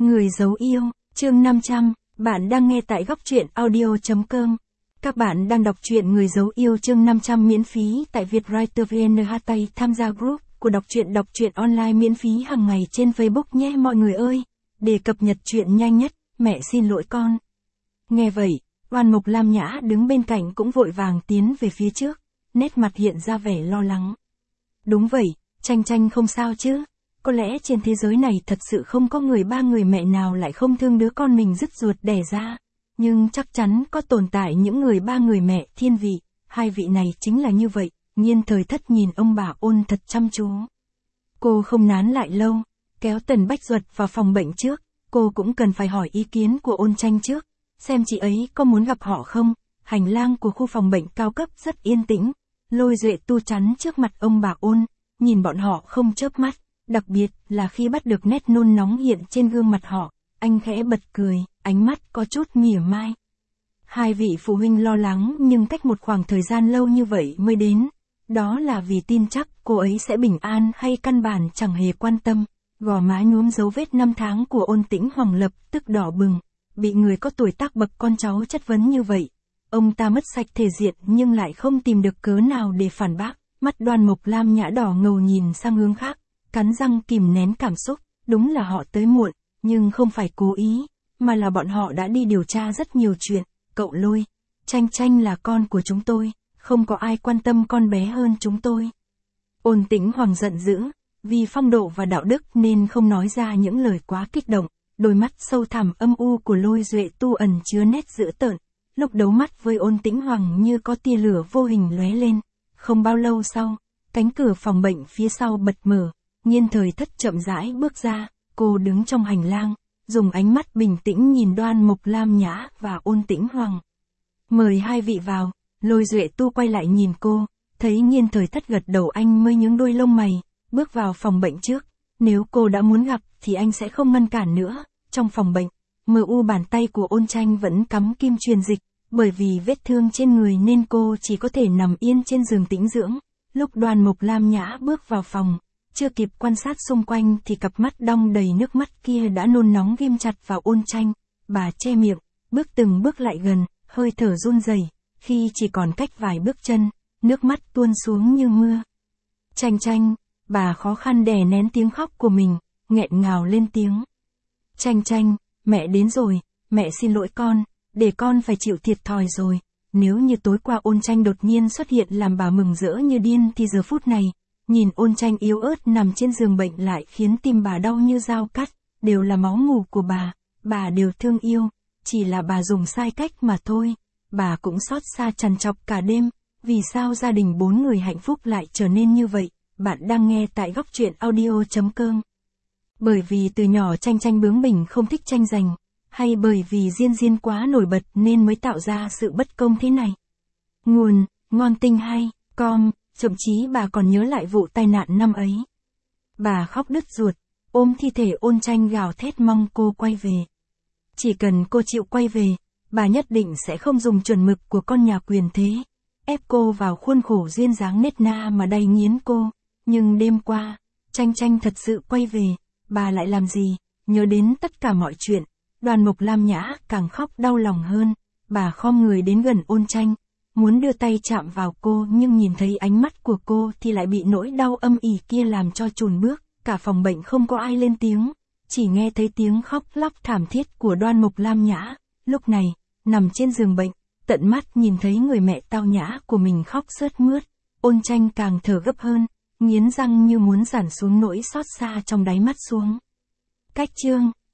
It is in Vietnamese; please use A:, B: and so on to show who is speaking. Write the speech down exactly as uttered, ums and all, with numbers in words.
A: Người giấu yêu, chương năm trăm, bạn đang nghe tại góc truyện audio.com. Các bạn đang đọc truyện Người giấu yêu chương năm trăm miễn phí tại Vietwriter vê en hát tay tham gia group của đọc truyện đọc truyện online miễn phí hàng ngày trên Facebook nhé mọi người ơi. Để cập nhật truyện nhanh nhất, mẹ xin lỗi con. Nghe vậy, Oan Mộc Lam Nhã đứng bên cạnh cũng vội vàng tiến về phía trước, nét mặt hiện ra vẻ lo lắng. Đúng vậy, Tranh Tranh không sao chứ? Có lẽ trên thế giới này thật sự không có người ba người mẹ nào lại không thương đứa con mình dứt ruột đẻ ra. Nhưng chắc chắn có tồn tại những người ba người mẹ thiên vị, hai vị này chính là như vậy. Nhiên Thời Thất nhìn ông bà Ôn thật chăm chú. Cô không nán lại lâu, kéo Tần Bách Duật vào phòng bệnh trước, cô cũng cần phải hỏi ý kiến của Ôn Tranh trước, xem chị ấy có muốn gặp họ không. Hành lang của khu phòng bệnh cao cấp rất yên tĩnh, Lôi Duệ Tu chắn trước mặt ông bà Ôn, nhìn bọn họ không chớp mắt. Đặc biệt là khi bắt được nét nôn nóng hiện trên gương mặt họ, anh khẽ bật cười, ánh mắt có chút mỉa mai. Hai vị phụ huynh lo lắng nhưng cách một khoảng thời gian lâu như vậy mới đến. Đó là vì tin chắc cô ấy sẽ bình an hay căn bản chẳng hề quan tâm. Gò má nhuốm dấu vết năm tháng của Ôn Tĩnh Hoàng lập tức đỏ bừng, bị người có tuổi tác bậc con cháu chất vấn như vậy. Ông ta mất sạch thể diện nhưng lại không tìm được cớ nào để phản bác, mắt Đoan Mộc Lam Nhã đỏ ngầu nhìn sang hướng khác. Cắn răng kìm nén cảm xúc, đúng là họ tới muộn, nhưng không phải cố ý, mà là bọn họ đã đi điều tra rất nhiều chuyện. Cậu Lôi, Tranh Tranh là con của chúng tôi, không có ai quan tâm con bé hơn chúng tôi. Ôn Tĩnh Hoàng giận dữ, vì phong độ và đạo đức nên không nói ra những lời quá kích động, đôi mắt sâu thẳm âm u của Lôi Duệ Tu ẩn chứa nét dữ tợn, lúc đấu mắt với Ôn Tĩnh Hoàng như có tia lửa vô hình lóe lên. Không bao lâu sau, cánh cửa phòng bệnh phía sau bật mở. Nhiên Thời Thất chậm rãi bước ra, cô đứng trong hành lang, dùng ánh mắt bình tĩnh nhìn Đoan Mộc Lam Nhã và Ôn Tĩnh Hoàng. Mời hai vị vào. Lôi Duệ Tu quay lại nhìn cô, thấy Nhiên Thời Thất gật đầu anh mới nhướng đôi lông mày, bước vào phòng bệnh trước. Nếu cô đã muốn gặp thì anh sẽ không ngăn cản nữa. Trong phòng bệnh, mờ u bàn tay của Ôn Tranh vẫn cắm kim truyền dịch, bởi vì vết thương trên người nên cô chỉ có thể nằm yên trên giường tĩnh dưỡng. Lúc Đoan Mộc Lam Nhã bước vào phòng, chưa kịp quan sát xung quanh thì cặp mắt đong đầy nước mắt kia đã nôn nóng ghim chặt vào Ôn Tranh. Bà che miệng, bước từng bước lại gần, hơi thở run rẩy. Khi chỉ còn cách vài bước chân, nước mắt tuôn xuống như mưa. Tranh Tranh, bà khó khăn đè nén tiếng khóc của mình, nghẹn ngào lên tiếng. Tranh Tranh, mẹ đến rồi, mẹ xin lỗi con, để con phải chịu thiệt thòi rồi. Nếu như tối qua Ôn Tranh đột nhiên xuất hiện làm bà mừng rỡ như điên thì giờ phút này, nhìn Ôn Tranh yếu ớt nằm trên giường bệnh lại khiến tim bà đau như dao cắt, đều là máu mủ của bà, bà đều thương yêu, chỉ là bà dùng sai cách mà thôi. Bà cũng xót xa trằn trọc cả đêm, vì sao gia đình bốn người hạnh phúc lại trở nên như vậy. Bạn đang nghe tại góc truyện audio.com. Bởi vì từ nhỏ Tranh Tranh bướng bỉnh không thích tranh giành, hay bởi vì Diên Diên quá nổi bật nên mới tạo ra sự bất công thế này. Nguồn, Ngon Tinh Hay, com. Thậm chí bà còn nhớ lại vụ tai nạn năm ấy. Bà khóc đứt ruột, ôm thi thể Ôn Tranh gào thét mong cô quay về. Chỉ cần cô chịu quay về, bà nhất định sẽ không dùng chuẩn mực của con nhà quyền thế, ép cô vào khuôn khổ duyên dáng nết na mà đày nghiến cô. Nhưng đêm qua, Tranh Tranh thật sự quay về, bà lại làm gì? Nhớ đến tất cả mọi chuyện, Đoan Mộc Lam Nhã càng khóc đau lòng hơn. Bà khom người đến gần Ôn Tranh, muốn đưa tay chạm vào cô nhưng nhìn thấy ánh mắt của cô thì lại bị nỗi đau âm ỉ kia làm cho chùn bước. Cả phòng bệnh không có ai lên tiếng, chỉ nghe thấy tiếng khóc lóc thảm thiết của Đoan Mộc Lam Nhã. Lúc này, nằm trên giường bệnh, tận mắt nhìn thấy người mẹ tao nhã của mình khóc sướt mướt, Ôn Tranh càng thở gấp hơn, nghiến răng như muốn giản xuống nỗi xót xa trong đáy mắt xuống. Cách chương